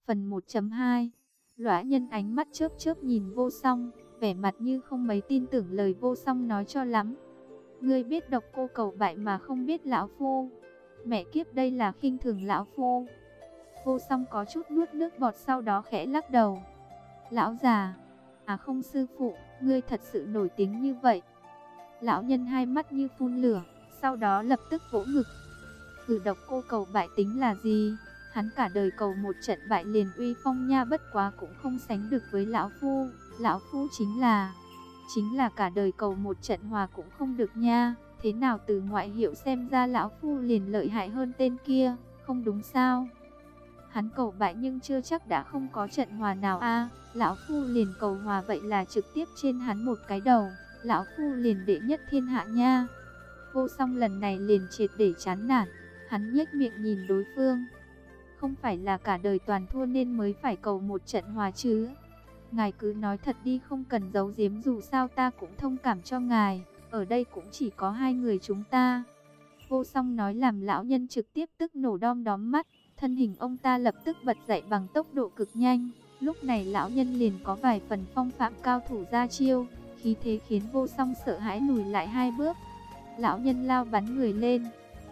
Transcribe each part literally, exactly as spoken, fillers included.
Phần một chấm hai. Lóa Nhân ánh mắt chớp chớp nhìn Vô Song, vẻ mặt như không mấy tin tưởng lời Vô Song nói cho lắm. Ngươi biết độc cô cầu bại mà không biết lão phu. Mẹ kiếp, đây là khinh thường lão phu. Vô Song có chút nuốt nước bọt, sau đó khẽ lắc đầu. Lão già, à không sư phụ, ngươi thật sự nổi tiếng như vậy. Lão nhân hai mắt như phun lửa, sau đó lập tức vỗ ngực. Cử độc cô cầu bại tính là gì? Hắn cả đời cầu một trận bại liền uy phong nha, bất quá cũng không sánh được với lão phu. Lão phu chính là, chính là cả đời cầu một trận hòa cũng không được nha. Thế nào từ ngoại hiệu xem ra lão phu liền lợi hại hơn tên kia, không đúng sao? Hắn cầu bại nhưng chưa chắc đã không có trận hòa nào a. Lão phu liền cầu hòa, vậy là trực tiếp trên hắn một cái đầu. Lão phu liền đệ nhất thiên hạ nha. Vô Song lần này liền triệt để chán nản. Hắn nhếch miệng nhìn đối phương. Không phải là cả đời toàn thua nên mới phải cầu một trận hòa chứ? Ngài cứ nói thật đi, không cần giấu giếm, dù sao ta cũng thông cảm cho ngài. Ở đây cũng chỉ có hai người chúng ta. Vô Song nói làm lão nhân trực tiếp tức nổ đom đóm mắt. Thân hình ông ta lập tức bật dậy bằng tốc độ cực nhanh. Lúc này lão nhân liền có vài phần phong phạm cao thủ ra chiêu, khí thế khiến Vô Song sợ hãi lùi lại hai bước. Lão nhân lao bắn người lên.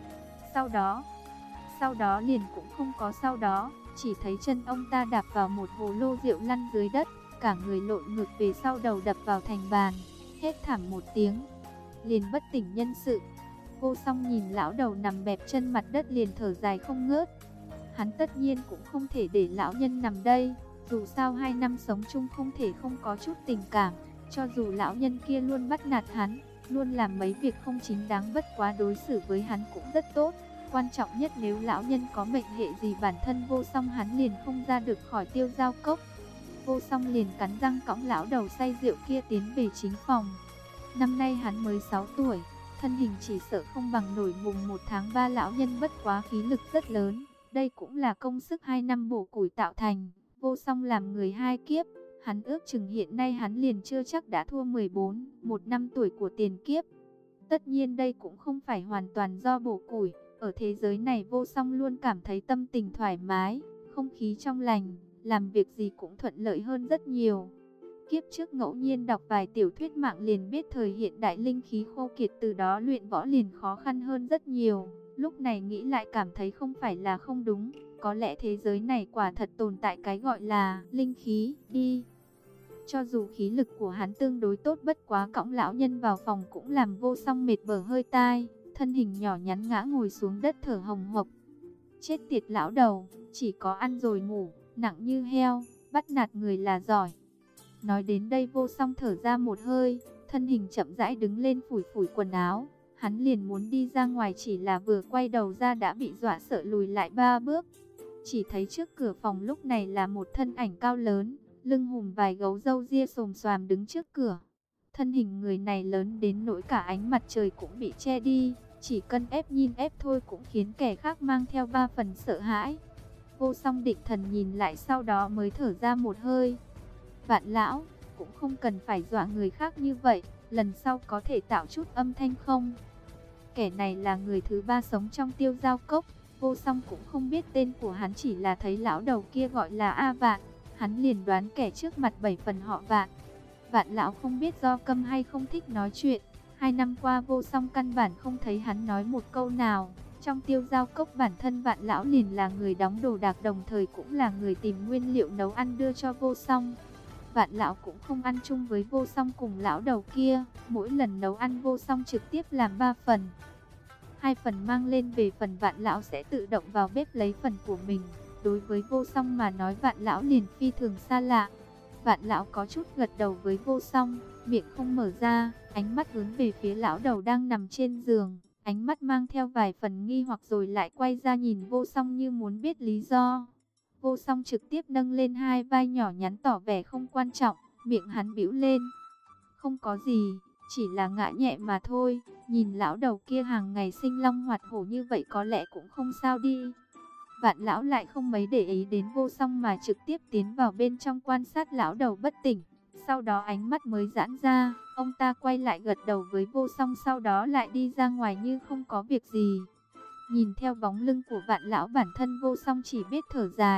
Sau đó, sau đó liền cũng không có sau đó, chỉ thấy chân ông ta đạp vào một hồ lô rượu lăn dưới đất, cả người lộn ngược về sau, đầu đập vào thành bàn, hét thảm một tiếng, liền bất tỉnh nhân sự. Vô Song nhìn lão đầu nằm bẹp chân mặt đất liền thở dài không ngớt. Hắn tất nhiên cũng không thể để lão nhân nằm đây, dù sao hai năm sống chung không thể không có chút tình cảm. Cho dù lão nhân kia luôn bắt nạt hắn, luôn làm mấy việc không chính đáng, bất quá đối xử với hắn cũng rất tốt. Quan trọng nhất, nếu lão nhân có mệnh hệ gì bản thân Vô Song hắn liền không ra được khỏi Tiêu Giao Cốc. Vô Song liền cắn răng cõng lão đầu say rượu kia tiến về chính phòng. Năm nay hắn mới sáu tuổi, thân hình chỉ sợ không bằng nổi mùng một tháng ba lão nhân, bất quá khí lực rất lớn. Đây cũng là công sức hai năm bổ củi tạo thành. Vô Song làm người hai kiếp, hắn ước chừng hiện nay hắn liền chưa chắc đã thua mười bốn, một năm tuổi của tiền kiếp. Tất nhiên đây cũng không phải hoàn toàn do bổ củi. Ở thế giới này Vô Song luôn cảm thấy tâm tình thoải mái, không khí trong lành, làm việc gì cũng thuận lợi hơn rất nhiều. Kiếp trước ngẫu nhiên đọc vài tiểu thuyết mạng liền biết thời hiện đại linh khí khô kiệt, từ đó luyện võ liền khó khăn hơn rất nhiều. Lúc này nghĩ lại cảm thấy không phải là không đúng, có lẽ thế giới này quả thật tồn tại cái gọi là linh khí đi. Cho dù khí lực của hắn tương đối tốt, bất quá cõng lão nhân vào phòng cũng làm Vô Song mệt bở hơi tai, thân hình nhỏ nhắn ngã ngồi xuống đất thở hồng hộc. Chết tiệt lão đầu, chỉ có ăn rồi ngủ, nặng như heo, bắt nạt người là giỏi. Nói đến đây Vô Song thở ra một hơi, thân hình chậm rãi đứng lên phủi phủi quần áo. Hắn liền muốn đi ra ngoài, chỉ là vừa quay đầu ra đã bị dọa sợ lùi lại ba bước. Chỉ thấy trước cửa phòng lúc này là một thân ảnh cao lớn, lưng hùm vài gấu râu ria xồm xoàm đứng trước cửa. Thân hình người này lớn đến nỗi cả ánh mặt trời cũng bị che đi, chỉ cần ép nhìn ép thôi cũng khiến kẻ khác mang theo ba phần sợ hãi. Vô Song định thần nhìn lại, sau đó mới thở ra một hơi. Vạn lão, cũng không cần phải dọa người khác như vậy, lần sau có thể tạo chút âm thanh không? Kẻ này là người thứ ba sống trong Tiêu Giao Cốc, Vô Song cũng không biết tên của hắn, chỉ là thấy lão đầu kia gọi là A Vạn, hắn liền đoán kẻ trước mặt bảy phần họ Vạn. Vạn lão không biết do câm hay không thích nói chuyện, hai năm qua Vô Song căn bản không thấy hắn nói một câu nào. Trong Tiêu Giao Cốc bản thân Vạn lão liền là người đóng đồ đạc, đồng thời cũng là người tìm nguyên liệu nấu ăn đưa cho Vô Song. Vạn lão cũng không ăn chung với Vô Song cùng lão đầu kia, mỗi lần nấu ăn Vô Song trực tiếp làm ba phần. Hai phần mang lên về phần Vạn lão sẽ tự động vào bếp lấy phần của mình. Đối với Vô Song mà nói Vạn lão liền phi thường xa lạ. Vạn lão có chút gật đầu với Vô Song, miệng không mở ra, ánh mắt hướng về phía lão đầu đang nằm trên giường, ánh mắt mang theo vài phần nghi hoặc rồi lại quay ra nhìn Vô Song như muốn biết lý do. Vô Song trực tiếp nâng lên hai vai nhỏ nhắn tỏ vẻ không quan trọng, miệng hắn bĩu lên. Không có gì, chỉ là ngã nhẹ mà thôi, nhìn lão đầu kia hàng ngày sinh long hoạt hổ như vậy có lẽ cũng không sao đi. Vạn lão lại không mấy để ý đến Vô Song mà trực tiếp tiến vào bên trong quan sát lão đầu bất tỉnh. Sau đó ánh mắt mới giãn ra, ông ta quay lại gật đầu với Vô Song, sau đó lại đi ra ngoài như không có việc gì. Nhìn theo bóng lưng của Vạn lão bản thân Vô Song chỉ biết thở dài,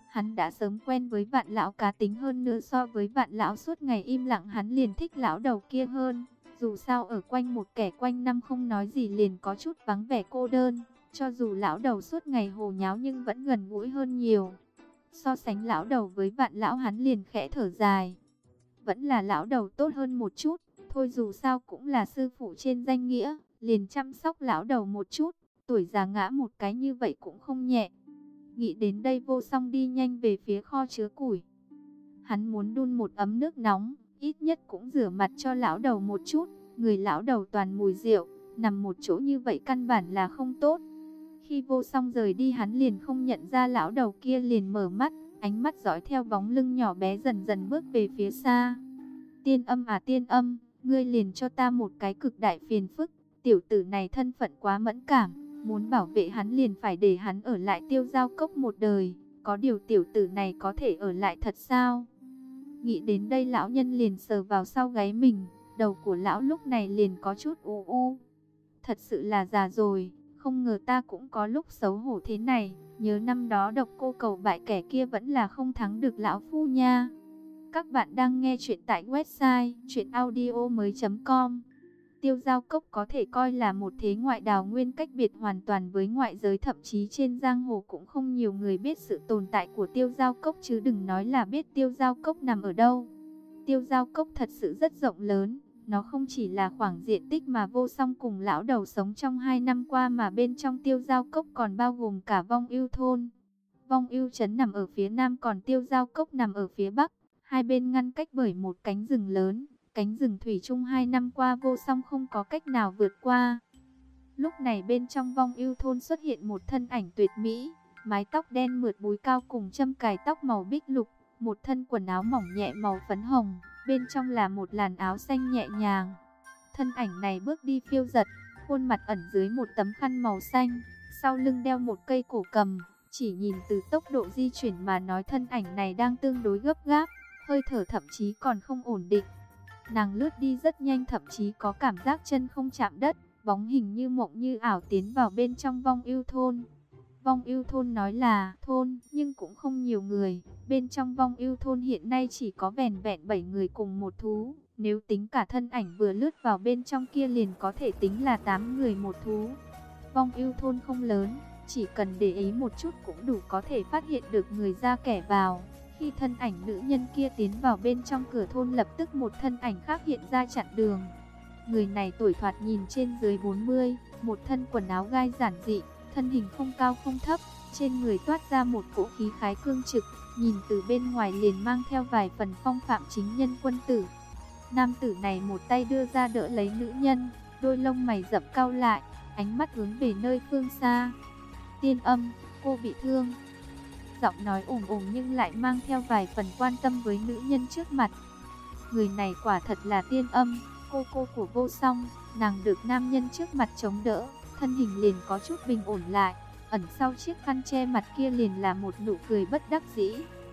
Hắn đã sớm quen với Vạn lão cá tính, hơn nữa so với Vạn lão suốt ngày im lặng, hắn liền thích lão đầu kia hơn. Dù sao ở quanh một kẻ quanh năm không nói gì liền có chút vắng vẻ cô đơn. Cho dù lão đầu suốt ngày hồ nháo nhưng vẫn gần gũi hơn nhiều. So sánh lão đầu với Vạn lão, hắn liền khẽ thở dài. Vẫn là lão đầu tốt hơn một chút. Thôi dù sao cũng là sư phụ trên danh nghĩa, liền chăm sóc lão đầu một chút. Tuổi già ngã một cái như vậy cũng không nhẹ. Nghĩ đến đây, Vô Song đi nhanh về phía kho chứa củi. Hắn muốn đun một ấm nước nóng, ít nhất cũng rửa mặt cho lão đầu một chút. Người lão đầu toàn mùi rượu, nằm một chỗ như vậy căn bản là không tốt. Khi Vô Song rời đi, hắn liền không nhận ra lão đầu kia, liền mở mắt, ánh mắt dõi theo bóng lưng nhỏ bé dần dần bước về phía xa. Tiên Âm à Tiên Âm, ngươi liền cho ta một cái cực đại phiền phức. Tiểu tử này thân phận quá mẫn cảm, muốn bảo vệ hắn liền phải để hắn ở lại Tiêu Giao Cốc một đời. Có điều tiểu tử này có thể ở lại thật sao? Nghĩ đến đây, lão nhân liền sờ vào sau gáy mình. Đầu của lão lúc này liền có chút u u. Thật sự là già rồi, không ngờ ta cũng có lúc xấu hổ thế này. Nhớ năm đó Độc Cô Cầu bại, kẻ kia vẫn là không thắng được lão phu nha. Các bạn đang nghe chuyện tại website truyện audio mới chấm com. Tiêu Giao Cốc có thể coi là một thế ngoại đào nguyên, cách biệt hoàn toàn với ngoại giới, thậm chí trên giang hồ cũng không nhiều người biết sự tồn tại của Tiêu Giao Cốc, chứ đừng nói là biết Tiêu Giao Cốc nằm ở đâu. Tiêu Giao Cốc thật sự rất rộng lớn, nó không chỉ là khoảng diện tích mà Vô Song cùng lão đầu sống trong hai năm qua, mà bên trong Tiêu Giao Cốc còn bao gồm cả Vong Ưu thôn. Vong Ưu trấn nằm ở phía nam, còn Tiêu Giao Cốc nằm ở phía bắc, hai bên ngăn cách bởi một cánh rừng lớn. Cánh rừng thủy chung hai năm qua Vô Song không có cách nào vượt qua. Lúc này bên trong Vong Ưu thôn xuất hiện một thân ảnh tuyệt mỹ, mái tóc đen mượt búi cao cùng châm cài tóc màu bích lục, một thân quần áo mỏng nhẹ màu phấn hồng, bên trong là một làn áo xanh nhẹ nhàng. Thân ảnh này bước đi phiêu dật, khuôn mặt ẩn dưới một tấm khăn màu xanh, sau lưng đeo một cây cổ cầm. Chỉ nhìn từ tốc độ di chuyển mà nói, thân ảnh này đang tương đối gấp gáp, hơi thở thậm chí còn không ổn định. Nàng lướt đi rất nhanh, thậm chí có cảm giác chân không chạm đất, bóng hình như mộng như ảo tiến vào bên trong Vong Ưu thôn. Vong Ưu thôn nói là thôn, nhưng cũng không nhiều người. Bên trong Vong Ưu thôn hiện nay chỉ có vẻn vẹn bảy người cùng một thú. Nếu tính cả thân ảnh vừa lướt vào bên trong kia liền có thể tính là tám người một thú. Vong Ưu thôn không lớn, chỉ cần để ý một chút cũng đủ có thể phát hiện được người ra kẻ vào. Khi thân ảnh nữ nhân kia tiến vào bên trong cửa thôn, lập tức một thân ảnh khác hiện ra chặn đường. Người này tuổi thoạt nhìn trên dưới bốn mươi, một thân quần áo gai giản dị, thân hình không cao không thấp, trên người toát ra một cỗ khí khái cương trực, nhìn từ bên ngoài liền mang theo vài phần phong phạm chính nhân quân tử. Nam tử này một tay đưa ra đỡ lấy nữ nhân, đôi lông mày rậm cau lại, ánh mắt hướng về nơi phương xa. Tiên Âm, cô bị thương. Giọng nói ủng ủng nhưng lại mang theo vài phần quan tâm với nữ nhân trước mặt. Người này quả thật là Tiên Âm, cô cô của Vô Song. Nàng được nam nhân trước mặt chống đỡ, thân hình liền có chút bình ổn lại. Ẩn sau chiếc khăn che mặt kia liền là một nụ cười bất đắc dĩ.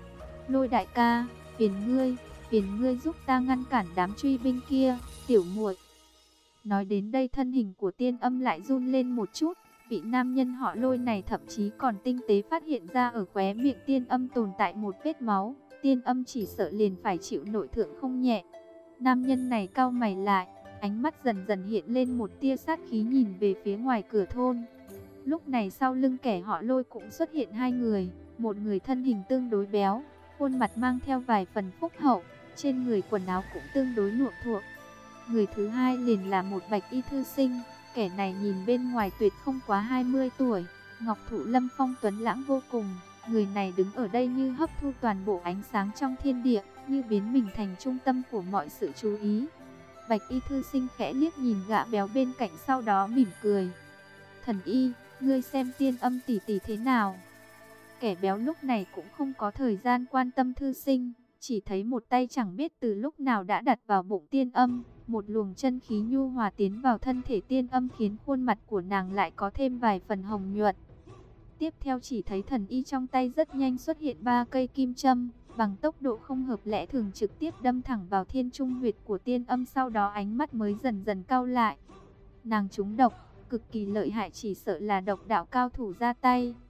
Lôi đại ca, phiền ngươi, phiền ngươi giúp ta ngăn cản đám truy binh kia, tiểu muội. Nói đến đây, thân hình của Tiên Âm lại run lên một chút. Vị nam nhân họ Lôi này thậm chí còn tinh tế phát hiện ra ở khóe miệng Tiên Âm tồn tại một vết máu. Tiên Âm chỉ sợ liền phải chịu nội thượng không nhẹ. Nam nhân này cau mày lại, ánh mắt dần dần hiện lên một tia sát khí, nhìn về phía ngoài cửa thôn. Lúc này sau lưng kẻ họ Lôi cũng xuất hiện hai người. Một người thân hình tương đối béo, khuôn mặt mang theo vài phần phúc hậu, trên người quần áo cũng tương đối luộm thuộm. Người thứ hai liền là một bạch y thư sinh. Kẻ này nhìn bên ngoài tuyệt không quá hai mươi tuổi, ngọc thụ lâm phong, tuấn lãng vô cùng. Người này đứng ở đây như hấp thu toàn bộ ánh sáng trong thiên địa, như biến mình thành trung tâm của mọi sự chú ý. Bạch y thư sinh khẽ liếc nhìn gã béo bên cạnh, sau đó mỉm cười. Thần y, ngươi xem Tiên Âm tỷ tỷ thế nào? Kẻ béo lúc này cũng không có thời gian quan tâm thư sinh, chỉ thấy một tay chẳng biết từ lúc nào đã đặt vào bụng Tiên Âm. Một luồng chân khí nhu hòa tiến vào thân thể Tiên Âm, khiến khuôn mặt của nàng lại có thêm vài phần hồng nhuận. Tiếp theo chỉ thấy thần y trong tay rất nhanh xuất hiện ba cây kim châm, bằng tốc độ không hợp lẽ thường trực tiếp đâm thẳng vào thiên trung huyệt của Tiên Âm, sau đó ánh mắt mới dần dần cau lại. Nàng trúng độc, cực kỳ lợi hại, chỉ sợ là độc đạo cao thủ ra tay.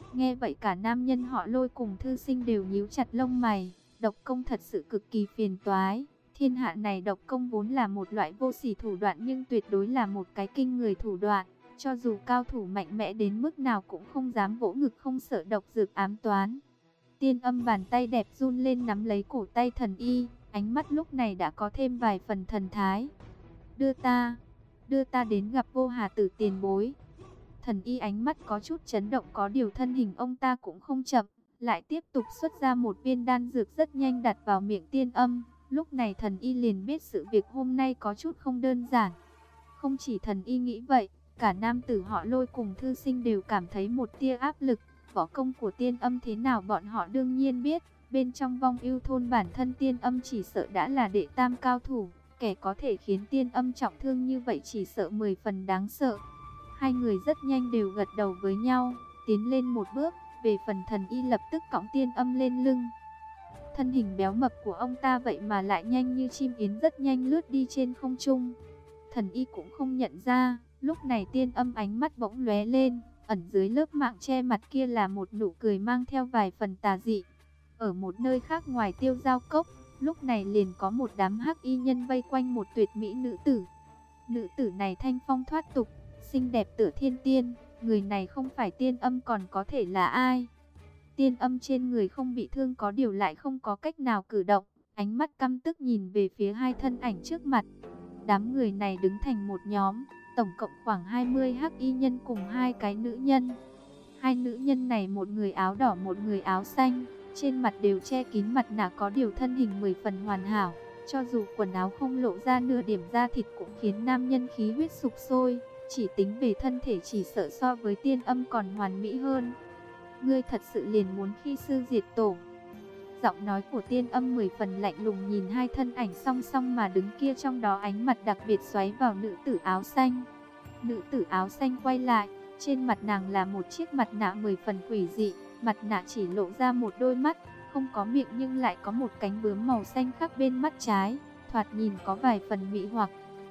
Nghe vậy cả nam nhân họ Lôi cùng thư sinh đều nhíu chặt lông mày. Độc công thật sự cực kỳ phiền toái. Thiên hạ này độc công vốn là một loại vô sỉ thủ đoạn nhưng tuyệt đối là một cái kinh người thủ đoạn. Cho dù cao thủ mạnh mẽ đến mức nào cũng không dám vỗ ngực không sợ độc dược ám toán. Tiên Âm bàn tay đẹp run lên nắm lấy cổ tay thần y, ánh mắt lúc này đã có thêm vài phần thần thái. Đưa ta, đưa ta đến gặp Vô Hà Tử tiền bối. Thần y ánh mắt có chút chấn động, có điều thân hình ông ta cũng không chậm, lại tiếp tục xuất ra một viên đan dược rất nhanh đặt vào miệng Tiên Âm. Lúc này thần y liền biết sự việc hôm nay có chút không đơn giản. Không chỉ thần y nghĩ vậy, cả nam tử họ Lôi cùng thư sinh đều cảm thấy một tia áp lực. Võ công của Tiên Âm thế nào bọn họ đương nhiên biết. Bên trong Vong Ưu thôn bản thân Tiên Âm chỉ sợ đã là đệ tam cao thủ. Kẻ có thể khiến Tiên Âm trọng thương như vậy chỉ sợ mười phần đáng sợ. Hai người rất nhanh đều gật đầu với nhau, tiến lên một bước. Về phần thần y lập tức cõng Tiên Âm lên lưng. Thân hình béo mập của ông ta vậy mà lại nhanh như chim yến, rất nhanh lướt đi trên không trung. Thần y cũng không nhận ra, lúc này Tiên Âm ánh mắt bỗng lóe lên, ẩn dưới lớp mạng che mặt kia là một nụ cười mang theo vài phần tà dị. Ở một nơi khác ngoài Tiêu Giao Cốc, lúc này liền có một đám hắc y nhân vây quanh một tuyệt mỹ nữ tử. Nữ tử này thanh phong thoát tục, xinh đẹp tựa thiên tiên, người này không phải Tiên Âm còn có thể là ai? Tiên Âm trên người không bị thương có điều lại không có cách nào cử động, ánh mắt căm tức nhìn về phía hai thân ảnh trước mặt. Đám người này đứng thành một nhóm, tổng cộng khoảng hai mươi hắc y nhân cùng hai cái nữ nhân. Hai nữ nhân này một người áo đỏ một người áo xanh, trên mặt đều che kín mặt nạ có điều thân hình mười phần hoàn hảo. Cho dù quần áo không lộ ra nửa điểm da thịt cũng khiến nam nhân khí huyết sục sôi, chỉ tính về thân thể chỉ sợ so với Tiên Âm còn hoàn mỹ hơn. Ngươi thật sự liền muốn khi sư diệt tổ? Giọng nói của Tiên Âm mười phần lạnh lùng nhìn hai thân ảnh song song mà đứng kia, trong đó ánh mặt đặc biệt xoáy vào nữ tử áo xanh. Nữ tử áo xanh quay lại, trên mặt nàng là một chiếc mặt nạ mười phần quỷ dị, mặt nạ chỉ lộ ra một đôi mắt, không có miệng nhưng lại có một cánh bướm màu xanh khắc bên mắt trái, thoạt nhìn có vài phần mị hoặc.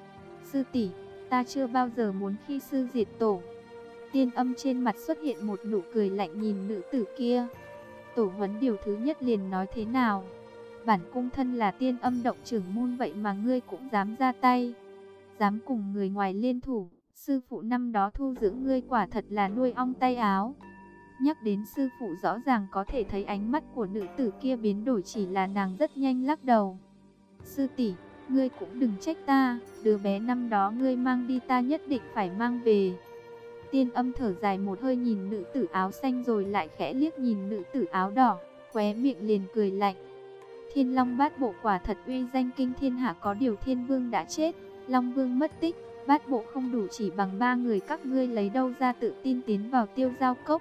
Sư tỷ, ta chưa bao giờ muốn khi sư diệt tổ. Tiên Âm trên mặt xuất hiện một nụ cười lạnh nhìn nữ tử kia. Tổ huấn điều thứ nhất liền nói thế nào? Bản cung thân là Tiên Âm động trưởng môn vậy mà ngươi cũng dám ra tay, dám cùng người ngoài liên thủ. Sư phụ năm đó thu dưỡng ngươi quả thật là nuôi ong tay áo. Nhắc đến sư phụ rõ ràng có thể thấy ánh mắt của nữ tử kia biến đổi, chỉ là nàng rất nhanh lắc đầu. Sư tỷ, ngươi cũng đừng trách ta, đứa bé năm đó ngươi mang đi ta nhất định phải mang về. Tiên Âm thở dài một hơi nhìn nữ tử áo xanh rồi lại khẽ liếc nhìn nữ tử áo đỏ, khóe miệng liền cười lạnh. Thiên Long Bát Bộ quả thật uy danh kinh thiên hạ, có điều Thiên Vương đã chết, Long Vương mất tích, Bát Bộ không đủ chỉ bằng ba người các ngươi lấy đâu ra tự tin tiến vào Tiêu Giao Cốc.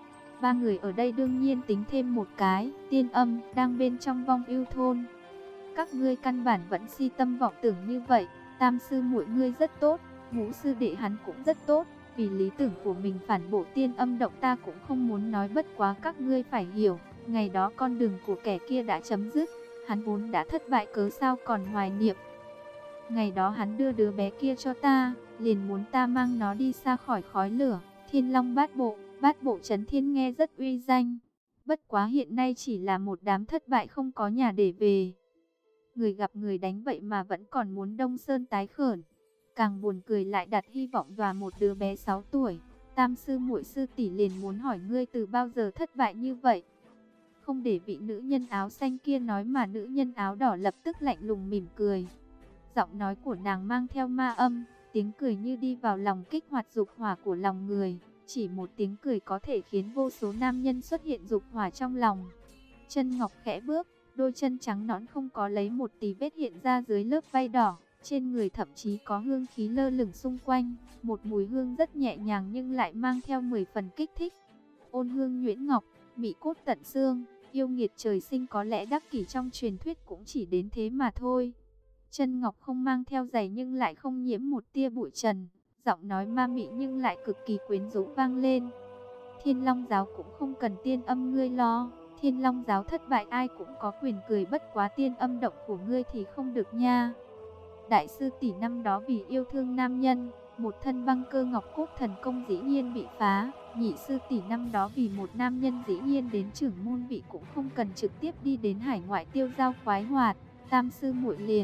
Ba người ở đây đương nhiên tính thêm một cái, Tiên Âm đang bên trong Vong Ưu thôn. Các ngươi căn bản vẫn si tâm vọng tưởng như vậy. Tam sư muội ngươi rất tốt, ngũ sư đệ hắn cũng rất tốt, vì lý tưởng của mình phản bội Tiên Âm động ta cũng không muốn nói, bất quá các ngươi phải hiểu, ngày đó con đường của kẻ kia đã chấm dứt, hắn vốn đã thất bại cớ sao còn hoài niệm. Ngày đó hắn đưa đứa bé kia cho ta, liền muốn ta mang nó đi xa khỏi khói lửa. Thiên Long Bát Bộ, Bát Bộ Chấn Thiên nghe rất uy danh, bất quá hiện nay chỉ là một đám thất bại không có nhà để về. Người gặp người đánh vậy mà vẫn còn muốn Đông Sơn tái khởi. Càng buồn cười lại đặt hy vọng vào một đứa bé sáu tuổi. Tam sư muội sư tỷ liền muốn hỏi ngươi từ bao giờ thất bại như vậy? Không để vị nữ nhân áo xanh kia nói mà nữ nhân áo đỏ lập tức lạnh lùng mỉm cười. Giọng nói của nàng mang theo ma âm, tiếng cười như đi vào lòng kích hoạt dục hỏa của lòng người. Chỉ một tiếng cười có thể khiến vô số nam nhân xuất hiện dục hỏa trong lòng. Chân ngọc khẽ bước, đôi chân trắng nõn không có lấy một tí vết hiện ra dưới lớp vây đỏ. Trên người thậm chí có hương khí lơ lửng xung quanh, một mùi hương rất nhẹ nhàng nhưng lại mang theo mười phần kích thích. Ôn hương nhuyễn ngọc, mỹ cốt tận xương, yêu nghiệt trời sinh, có lẽ đắc kỷ trong truyền thuyết cũng chỉ đến thế mà thôi. Chân ngọc không mang theo giày nhưng lại không nhiễm một tia bụi trần, giọng nói ma mị nhưng lại cực kỳ quyến rũ vang lên. Thiên Long giáo cũng không cần Tiên Âm ngươi lo, Thiên Long giáo thất bại ai cũng có quyền cười, bất quá Tiên Âm động của ngươi thì không được nha. Đại sư tỷ năm đó vì yêu thương nam nhân, Một thân băng cơ ngọc cốt thần công dĩ nhiên bị phá. Nhị sư tỷ năm đó vì một nam nhân dĩ nhiên đến trưởng môn vị cũng không cần trực tiếp đi đến hải ngoại tiêu giao khoái hoạt. Tam sư muội liền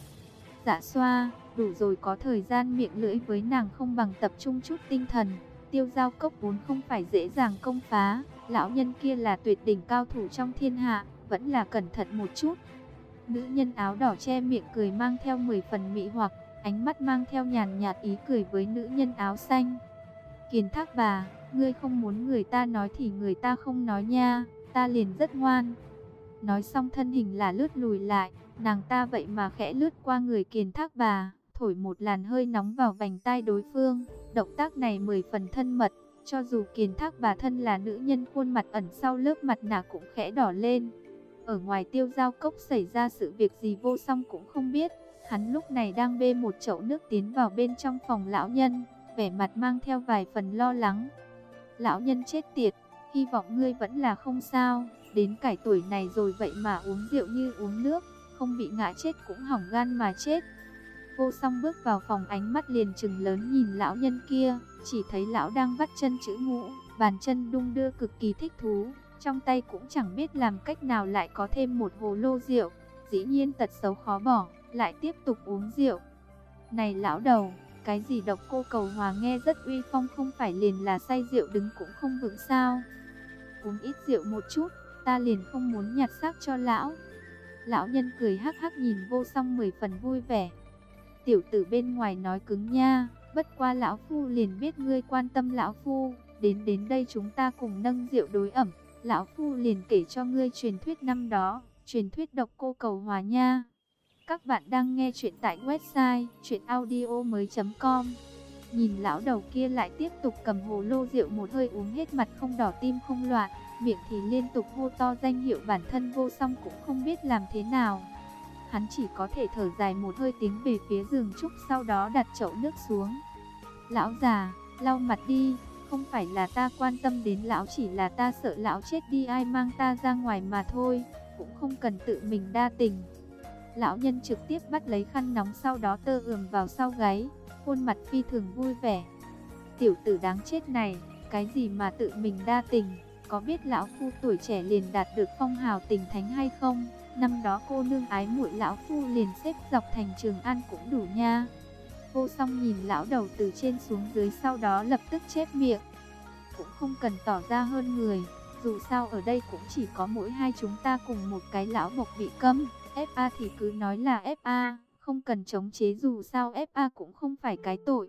dạ xoa, đủ rồi, có thời gian miệng lưỡi với nàng không bằng tập trung chút tinh thần. Tiêu giao cốc vốn không phải dễ dàng công phá, lão nhân kia là tuyệt đỉnh cao thủ trong thiên hạ, vẫn là cẩn thận một chút. Nữ nhân áo đỏ che miệng cười mang theo mười phần mị hoặc, ánh mắt mang theo nhàn nhạt ý cười với nữ nhân áo xanh. Kiền Thác bà, ngươi không muốn người ta nói thì người ta không nói nha, ta liền rất ngoan. Nói xong thân hình là lướt lùi lại, nàng ta vậy mà khẽ lướt qua người Kiền Thác bà, thổi một làn hơi nóng vào vành tai đối phương. Động tác này mười phần thân mật, cho dù Kiền Thác bà thân là nữ nhân khuôn mặt ẩn sau lớp mặt nạ cũng khẽ đỏ lên. Ở ngoài tiêu giao cốc xảy ra sự việc gì Vô Song cũng không biết. Hắn lúc này đang bê một chậu nước tiến vào bên trong phòng lão nhân, vẻ mặt mang theo vài phần lo lắng. Lão nhân chết tiệt, hy vọng ngươi vẫn là không sao, đến cải tuổi này rồi vậy mà uống rượu như uống nước, không bị ngã chết cũng hỏng gan mà chết. Vô Song bước vào phòng, ánh mắt liền trừng lớn nhìn lão nhân kia, chỉ thấy lão đang vắt chân chữ ngũ, bàn chân đung đưa cực kỳ thích thú, trong tay cũng chẳng biết làm cách nào lại có thêm một hồ lô rượu, dĩ nhiên tật xấu khó bỏ, lại tiếp tục uống rượu. Này lão đầu, cái gì độc cô cầu hòa nghe rất uy phong, không phải liền là say rượu đứng cũng không vững sao? Uống ít rượu một chút, ta liền không muốn nhặt xác cho lão. Lão nhân cười hắc hắc nhìn Vô Song mười phần vui vẻ. Tiểu tử bên ngoài nói cứng nha, bất qua lão phu liền biết ngươi quan tâm lão phu, đến đến đây chúng ta cùng nâng rượu đối ẩm, lão phu liền kể cho ngươi truyền thuyết năm đó, truyền thuyết độc cô cầu hòa nha. Các bạn đang nghe chuyện tại website truyện audio mới chấm com. Nhìn lão đầu kia lại tiếp tục cầm hồ lô rượu một hơi uống hết, mặt không đỏ tim không loạn, miệng thì liên tục hô to danh hiệu bản thân. Vô Song cũng không biết làm thế nào. Hắn chỉ có thể thở dài một hơi tiến về phía giường trúc, sau đó đặt chậu nước xuống. Lão già, lau mặt đi, không phải là ta quan tâm đến lão, chỉ là ta sợ lão chết đi ai mang ta ra ngoài mà thôi, cũng không cần tự mình đa tình. Lão nhân trực tiếp bắt lấy khăn nóng, sau đó tơ ườm vào sau gáy, khuôn mặt phi thường vui vẻ. Tiểu tử đáng chết này, cái gì mà tự mình đa tình, có biết lão phu tuổi trẻ liền đạt được phong hào tình thánh hay không? Năm đó cô nương ái muội lão phu liền xếp dọc thành Trường An cũng đủ nha. Vô Song nhìn lão đầu từ trên xuống dưới, sau đó lập tức chép miệng. Cũng không cần tỏ ra hơn người, dù sao ở đây cũng chỉ có mỗi hai chúng ta cùng một cái lão bộc bị câm. ép a thì cứ nói là ép a, không cần chống chế, dù sao ép a cũng không phải cái tội.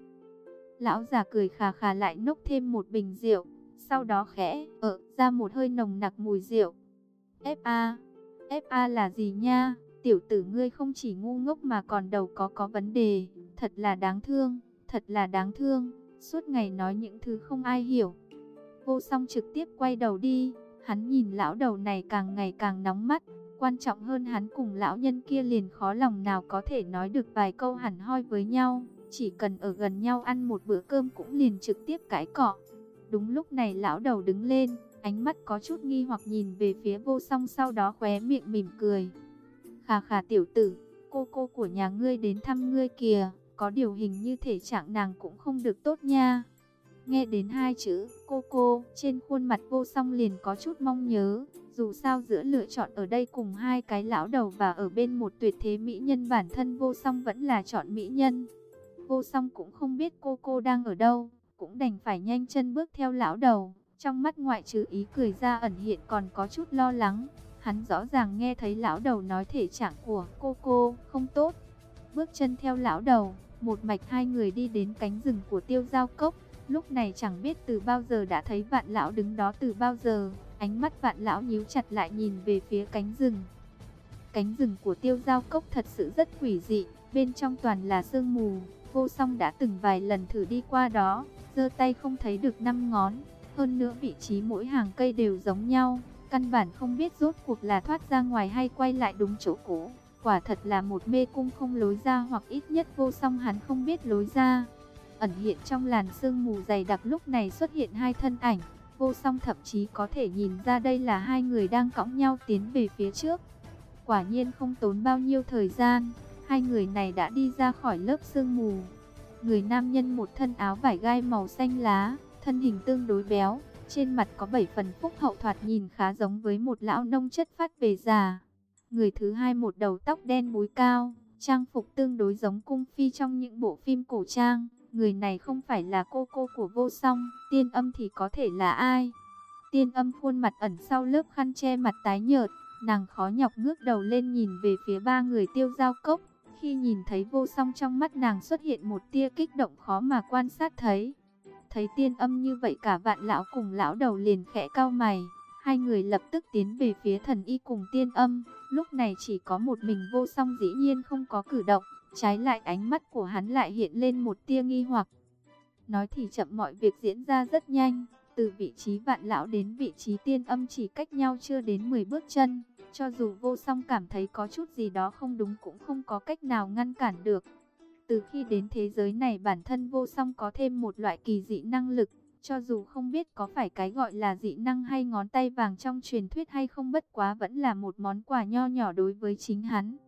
Lão già cười khà khà lại nốc thêm một bình rượu, sau đó khẽ ợ ra một hơi nồng nặc mùi rượu. ép a, ép a là gì nha? Tiểu tử ngươi không chỉ ngu ngốc mà còn đầu có có vấn đề, thật là đáng thương, thật là đáng thương, suốt ngày nói những thứ không ai hiểu. Vô Song trực tiếp quay đầu đi, hắn nhìn lão đầu này càng ngày càng nóng mắt. Quan trọng hơn, hắn cùng lão nhân kia liền khó lòng nào có thể nói được vài câu hẳn hoi với nhau, chỉ cần ở gần nhau ăn một bữa cơm cũng liền trực tiếp cãi cọ. Đúng lúc này lão đầu đứng lên, ánh mắt có chút nghi hoặc nhìn về phía Vô Song, sau đó khóe miệng mỉm cười. Khà khà tiểu tử, cô cô của nhà ngươi đến thăm ngươi kìa, có điều hình như thể trạng nàng cũng không được tốt nha. Nghe đến hai chữ cô cô, trên khuôn mặt Vô Song liền có chút mong nhớ. Dù sao giữa lựa chọn ở đây cùng hai cái lão đầu và ở bên một tuyệt thế mỹ nhân, bản thân Vô Song vẫn là chọn mỹ nhân. Vô Song cũng không biết cô cô đang ở đâu, cũng đành phải nhanh chân bước theo lão đầu. Trong mắt ngoại trừ ý cười ra ẩn hiện còn có chút lo lắng. Hắn rõ ràng nghe thấy lão đầu nói thể trạng của cô cô không tốt. Bước chân theo lão đầu, một mạch hai người đi đến cánh rừng của tiêu giao cốc. Lúc này chẳng biết từ bao giờ đã thấy Vạn lão đứng đó từ bao giờ. Ánh mắt Vạn lão nhíu chặt lại nhìn về phía cánh rừng. Cánh rừng của tiêu giao cốc thật sự rất quỷ dị, bên trong toàn là sương mù. Vô Song đã từng vài lần thử đi qua đó, giơ tay không thấy được năm ngón. Hơn nữa vị trí mỗi hàng cây đều giống nhau, căn bản không biết rốt cuộc là thoát ra ngoài hay quay lại đúng chỗ cũ. Quả thật là một mê cung không lối ra, hoặc ít nhất Vô Song hắn không biết lối ra. Ẩn hiện trong làn sương mù dày đặc, lúc này xuất hiện hai thân ảnh. Vô Song thậm chí có thể nhìn ra đây là hai người đang cõng nhau tiến về phía trước. Quả nhiên không tốn bao nhiêu thời gian, hai người này đã đi ra khỏi lớp sương mù. Người nam nhân một thân áo vải gai màu xanh lá, thân hình tương đối béo, trên mặt có bảy phần phúc hậu, thoạt nhìn khá giống với một lão nông chất phát về già. Người thứ hai một đầu tóc đen búi cao, trang phục tương đối giống cung phi trong những bộ phim cổ trang. Người này không phải là cô cô của Vô Song, Tiên Âm thì có thể là ai? Tiên Âm khuôn mặt ẩn sau lớp khăn che mặt tái nhợt, nàng khó nhọc ngước đầu lên nhìn về phía ba người Tiêu Giao Cốc. Khi nhìn thấy Vô Song, trong mắt nàng xuất hiện một tia kích động khó mà quan sát thấy. Thấy Tiên Âm như vậy, cả Vạn lão cùng lão đầu liền khẽ cau mày. Hai người lập tức tiến về phía Thần Y cùng Tiên Âm. Lúc này chỉ có một mình Vô Song dĩ nhiên không có cử động, trái lại ánh mắt của hắn lại hiện lên một tia nghi hoặc. Nói thì chậm, mọi việc diễn ra rất nhanh. Từ vị trí Vạn lão đến vị trí Tiên Âm chỉ cách nhau chưa đến mười bước chân. Cho dù Vô Song cảm thấy có chút gì đó không đúng cũng không có cách nào ngăn cản được. Từ khi đến thế giới này, bản thân Vô Song có thêm một loại kỳ dị năng lực. Cho dù không biết có phải cái gọi là dị năng hay ngón tay vàng trong truyền thuyết hay không, bất quá vẫn là một món quà nho nhỏ đối với chính hắn.